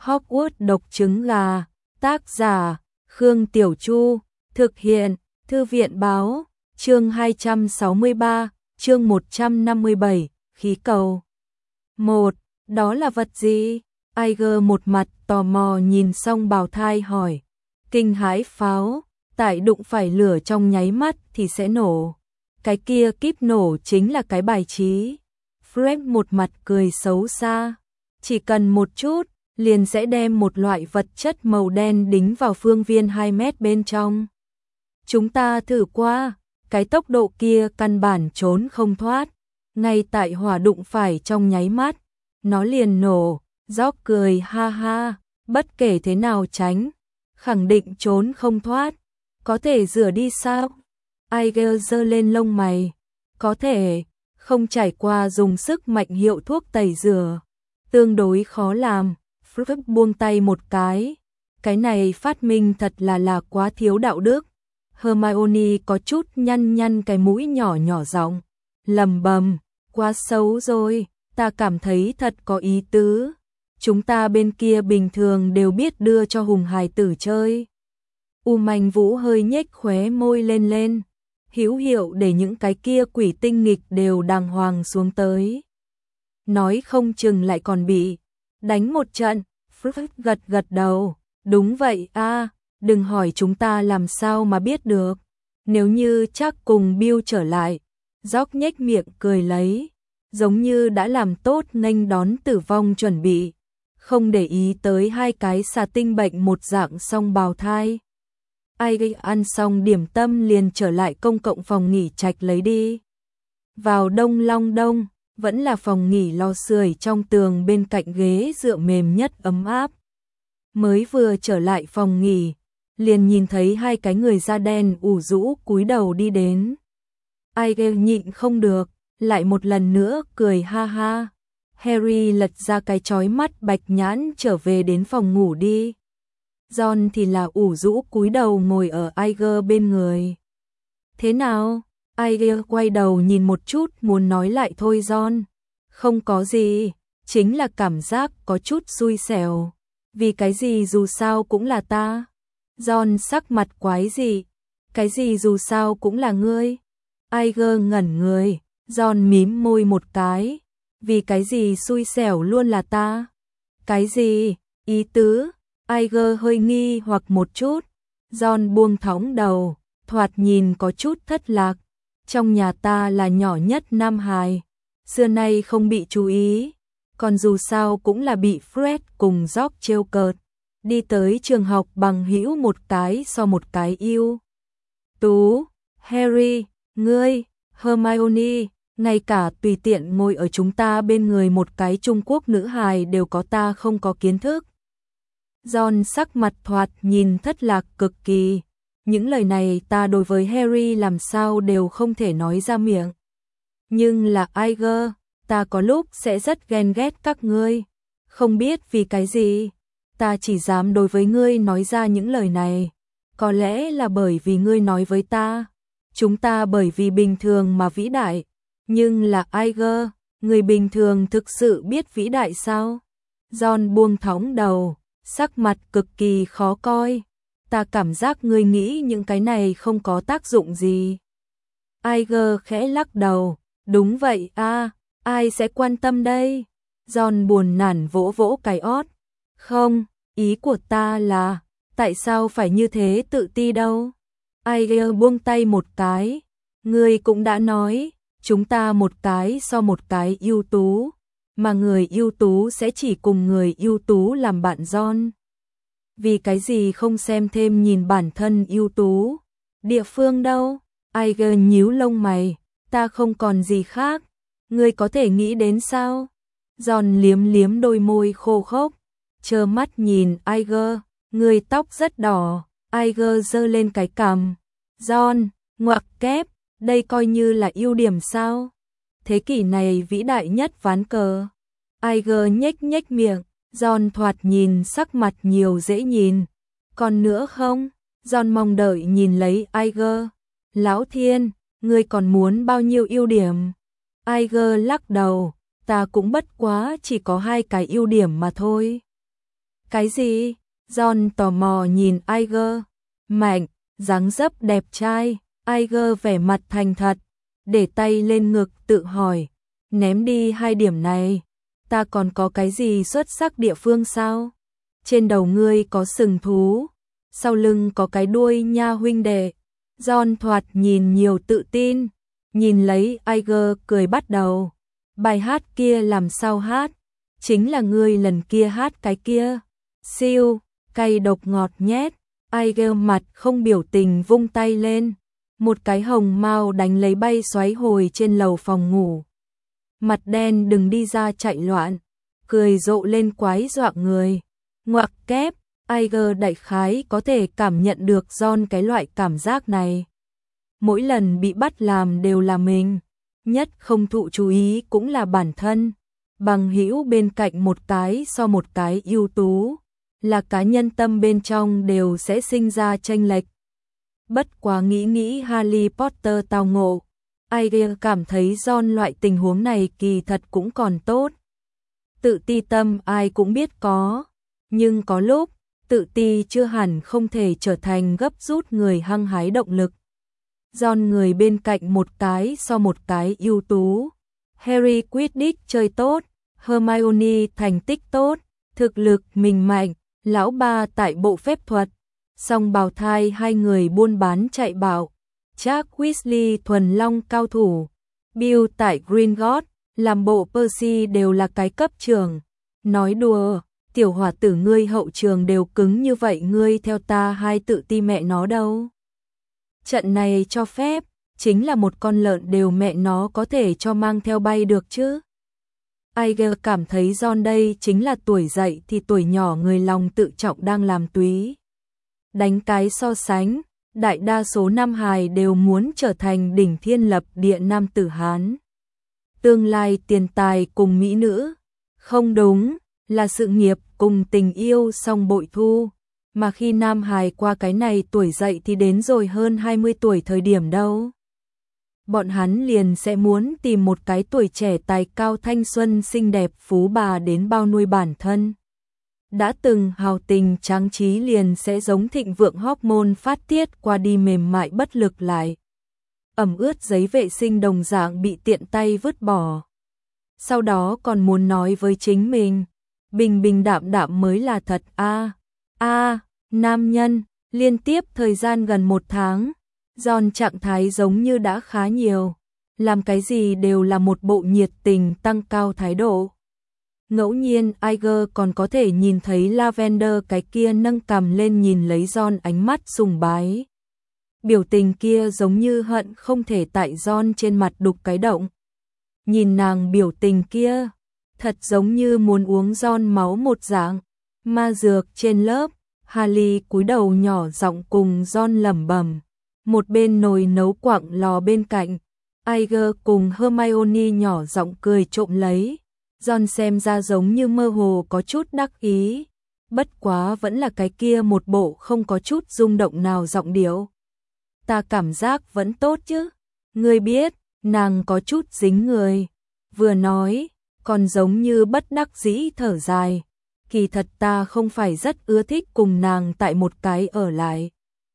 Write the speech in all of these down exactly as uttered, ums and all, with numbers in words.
Hogwarts độc trứng gà, tác giả, Khương Tiểu Chu, thực hiện, Thư viện báo, chương hai trăm sáu mươi ba, chương một trăm năm mươi bảy, khí cầu. Một, đó là vật gì? Iger một mặt tò mò nhìn xong bào thai hỏi. Kinh hãi pháo, tại đụng phải lửa trong nháy mắt thì sẽ nổ. Cái kia kíp nổ chính là cái bài trí. Fred một mặt cười xấu xa. Chỉ cần một chút, liền sẽ đem một loại vật chất màu đen đính vào phương viên hai mét bên trong. Chúng ta thử qua, cái tốc độ kia căn bản trốn không thoát. Ngay tại hỏa đụng phải trong nháy mắt, nó liền nổ. Gióc cười ha ha, bất kể thế nào tránh, khẳng định trốn không thoát. Có thể rửa đi sao? Iger giơ lên lông mày. Có thể, không trải qua dùng sức mạnh hiệu thuốc tẩy rửa. Tương đối khó làm. Fred buông tay một cái. Cái này phát minh thật là là quá thiếu đạo đức. Hermione có chút nhăn nhăn cái mũi nhỏ nhỏ giọng, lầm bầm, quá xấu rồi, ta cảm thấy thật có ý tứ. Chúng ta bên kia bình thường đều biết đưa cho hùng hài tử chơi. U Manh Vũ hơi nhếch khóe môi lên lên, hữu hiệu để những cái kia quỷ tinh nghịch đều đàng hoàng xuống tới. Nói không chừng lại còn bị đánh một trận. Fred gật gật đầu, đúng vậy a, đừng hỏi chúng ta làm sao mà biết được. Nếu như chắc cùng Bill trở lại. Gióc nhếch miệng cười lấy, giống như đã làm tốt nghênh đón tử vong chuẩn bị. Không để ý tới hai cái xà tinh bệnh một dạng song bào thai. Ai gây ăn xong điểm tâm liền trở lại công cộng phòng nghỉ trạch lấy đi. Vào đông long đông, vẫn là phòng nghỉ lò sưởi trong tường bên cạnh ghế dựa mềm nhất ấm áp. Mới vừa trở lại phòng nghỉ, liền nhìn thấy hai cái người da đen ủ rũ cúi đầu đi đến. Ai gây nhịn không được, lại một lần nữa cười ha ha. Harry lật ra cái chói mắt bạch nhãn trở về đến phòng ngủ đi. John thì là ủ rũ cúi đầu ngồi ở Iger bên người. Thế nào? Iger quay đầu nhìn một chút muốn nói lại thôi John. Không có gì, chính là cảm giác có chút xui xẻo. Vì cái gì dù sao cũng là ta. John sắc mặt quái gì? Cái gì dù sao cũng là ngươi? Iger ngẩn người, John mím môi một cái. Vì cái gì xui xẻo luôn là ta? Cái gì? Ý tứ? Iger hơi nghi hoặc một chút. John buông thõng đầu, thoạt nhìn có chút thất lạc. Trong nhà ta là nhỏ nhất nam hài, xưa nay không bị chú ý, còn dù sao cũng là bị Fred cùng George trêu cợt. Đi tới trường học bằng hữu một cái so một cái yêu tú. Harry, ngươi, Hermione, ngay cả tùy tiện ngồi ở chúng ta bên người một cái Trung Quốc nữ hài đều có ta không có kiến thức. John sắc mặt thoạt nhìn thất lạc cực kỳ. Những lời này ta đối với Harry làm sao đều không thể nói ra miệng. Nhưng là Iger, ta có lúc sẽ rất ghen ghét các ngươi. Không biết vì cái gì, ta chỉ dám đối với ngươi nói ra những lời này. Có lẽ là bởi vì ngươi nói với ta, chúng ta bởi vì bình thường mà vĩ đại. Nhưng là Iger, người bình thường thực sự biết vĩ đại sao? John buông thõng đầu, sắc mặt cực kỳ khó coi. Ta cảm giác ngươi nghĩ những cái này không có tác dụng gì. Iger khẽ lắc đầu, đúng vậy a, ai sẽ quan tâm đây? John buồn nản vỗ vỗ cái ót. Không, ý của ta là, tại sao phải như thế tự ti đâu? Iger buông tay một cái, ngươi cũng đã nói, chúng ta một cái so một cái ưu tú, mà người ưu tú sẽ chỉ cùng người ưu tú làm bạn John. Vì cái gì không xem thêm nhìn bản thân ưu tú? Địa phương đâu? Iger nhíu lông mày, ta không còn gì khác. Ngươi có thể nghĩ đến sao? John liếm liếm đôi môi khô khốc, trơ mắt nhìn Iger, ngươi tóc rất đỏ. Iger giơ lên cái cằm. John, ngoặc kép, đây coi như là ưu điểm sao? Thế kỷ này vĩ đại nhất ván cờ. Iger nhếch nhếch miệng. John thoạt nhìn sắc mặt nhiều dễ nhìn. Còn nữa không? John mong đợi nhìn lấy Iger. Lão thiên, ngươi còn muốn bao nhiêu ưu điểm? Iger lắc đầu, ta cũng bất quá chỉ có hai cái ưu điểm mà thôi. Cái gì? Ron tò mò nhìn Iger. Mạnh, dáng dấp đẹp trai. Iger vẻ mặt thành thật, để tay lên ngực tự hỏi. Ném đi hai điểm này, ta còn có cái gì xuất sắc địa phương sao? Trên đầu ngươi có sừng thú, sau lưng có cái đuôi nha huynh đệ. Ron thoạt nhìn nhiều tự tin, nhìn lấy Iger cười bắt đầu. Bài hát kia làm sao hát? Chính là ngươi lần kia hát cái kia. Siêu, cay độc ngọt nhét. Iger mặt không biểu tình vung tay lên. Một cái hồng mao đánh lấy bay xoáy hồi trên lầu phòng ngủ. Mặt đen đừng đi ra chạy loạn, cười rộ lên quái dọa người. Ngoặc kép, Iger đại khái có thể cảm nhận được Ron cái loại cảm giác này. Mỗi lần bị bắt làm đều là mình, nhất không thụ chú ý cũng là bản thân. Bằng hữu bên cạnh một cái so một cái ưu tú, là cá nhân tâm bên trong đều sẽ sinh ra chênh lệch. Bất quá nghĩ nghĩ Harry Potter tao ngộ, Iger cảm thấy Ron loại tình huống này kỳ thật cũng còn tốt. Tự ti tâm ai cũng biết có, nhưng có lúc, tự ti chưa hẳn không thể trở thành gấp rút người hăng hái động lực. Ron người bên cạnh một cái so một cái ưu tú. Harry Quidditch chơi tốt, Hermione thành tích tốt, thực lực mình mạnh, lão ba tại bộ phép thuật. Song bào thai hai người buôn bán chạy bạo. Jack Weasley thuần long cao thủ. Bill tại Gringotts, làm bộ Percy đều là cái cấp trường. Nói đùa, tiểu hỏa tử ngươi hậu trường đều cứng như vậy ngươi theo ta hai tự ti mẹ nó đâu. Trận này cho phép, chính là một con lợn đều mẹ nó có thể cho mang theo bay được chứ. Iger cảm thấy Ron đây chính là tuổi dậy thì tuổi nhỏ người lòng tự trọng đang làm túy. Đánh cái so sánh, đại đa số nam hài đều muốn trở thành đỉnh thiên lập địa nam tử Hán. Tương lai tiền tài cùng mỹ nữ, không đúng, là sự nghiệp cùng tình yêu song bội thu. Mà khi nam hài qua cái này tuổi dậy thì đến rồi hơn hai mươi tuổi thời điểm đâu. Bọn hắn liền sẽ muốn tìm một cái tuổi trẻ tài cao thanh xuân xinh đẹp phú bà đến bao nuôi bản thân. Đã từng hào tình tráng trí liền sẽ giống thịnh vượng hormone phát tiết qua đi mềm mại bất lực lại. Ẩm ướt giấy vệ sinh đồng dạng bị tiện tay vứt bỏ. Sau đó còn muốn nói với chính mình, bình bình đạm đạm mới là thật a. A, nam nhân, liên tiếp thời gian gần một tháng, Ron trạng thái giống như đã khá nhiều, làm cái gì đều là một bộ nhiệt tình tăng cao thái độ. Ngẫu nhiên Iger còn có thể nhìn thấy Lavender cái kia nâng cằm lên nhìn lấy Ron ánh mắt sùng bái. Biểu tình kia giống như hận không thể tại Ron trên mặt đục cái động. Nhìn nàng biểu tình kia, thật giống như muốn uống Ron máu một dạng. Ma dược trên lớp, Harry cúi đầu nhỏ giọng cùng Ron lẩm bẩm. Một bên nồi nấu quặng lò bên cạnh, Iger cùng Hermione nhỏ giọng cười trộm lấy. Ron xem ra giống như mơ hồ có chút đắc ý, bất quá vẫn là cái kia một bộ không có chút rung động nào giọng điệu. Ta cảm giác vẫn tốt chứ, ngươi biết, nàng có chút dính người. Vừa nói, còn giống như bất đắc dĩ thở dài. Kỳ thật ta không phải rất ưa thích cùng nàng tại một cái ở lại.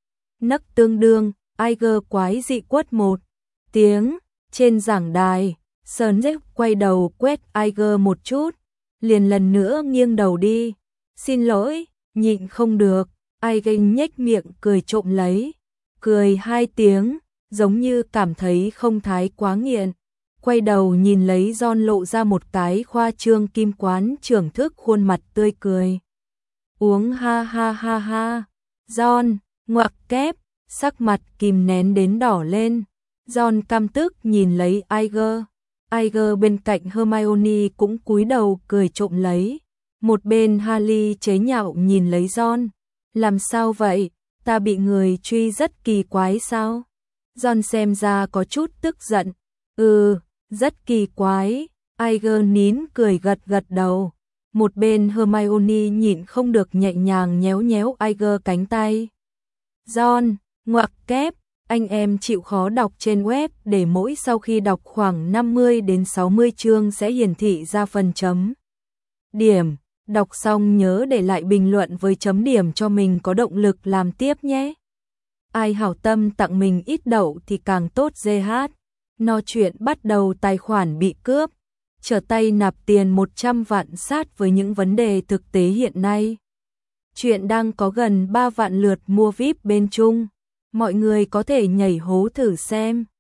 Nấc tương đương, Iger quái dị quất một tiếng, trên giảng đài, Snape quay đầu quét Iger một chút, liền lần nữa nghiêng đầu đi. Xin lỗi, nhịn không được, Iger nhếch miệng cười trộm lấy, cười hai tiếng, giống như cảm thấy không thái quá nghiện. Quay đầu nhìn lấy Ron lộ ra một cái khoa trương kim quán trưởng thức khuôn mặt tươi cười. Uống ha ha ha ha. Ron, ngoặc kép, sắc mặt kìm nén đến đỏ lên. Ron căm tức nhìn lấy Iger. Iger bên cạnh Hermione cũng cúi đầu cười trộm lấy. Một bên Harry chế nhạo nhìn lấy Ron. Làm sao vậy? Ta bị người truy rất kỳ quái sao? Ron xem ra có chút tức giận. Ừ, rất kỳ quái. Iger nín cười gật gật đầu. Một bên Hermione nhịn không được nhẹ nhàng nhéo nhéo Iger cánh tay. Ron, ngoặc kép, anh em chịu khó đọc trên web để mỗi sau khi đọc khoảng năm mươi đến sáu mươi chương sẽ hiển thị ra phần chấm. Điểm, Đọc xong nhớ để lại bình luận với chấm điểm cho mình có động lực làm tiếp nhé. Ai hảo tâm tặng mình ít đậu thì càng tốt giê hát. No chuyện bắt đầu tài khoản bị cướp. Trở tay nạp tiền một trăm vạn sát với những vấn đề thực tế hiện nay. Chuyện đang có gần ba vạn lượt mua víp bên Trung. Mọi người có thể nhảy hố thử xem.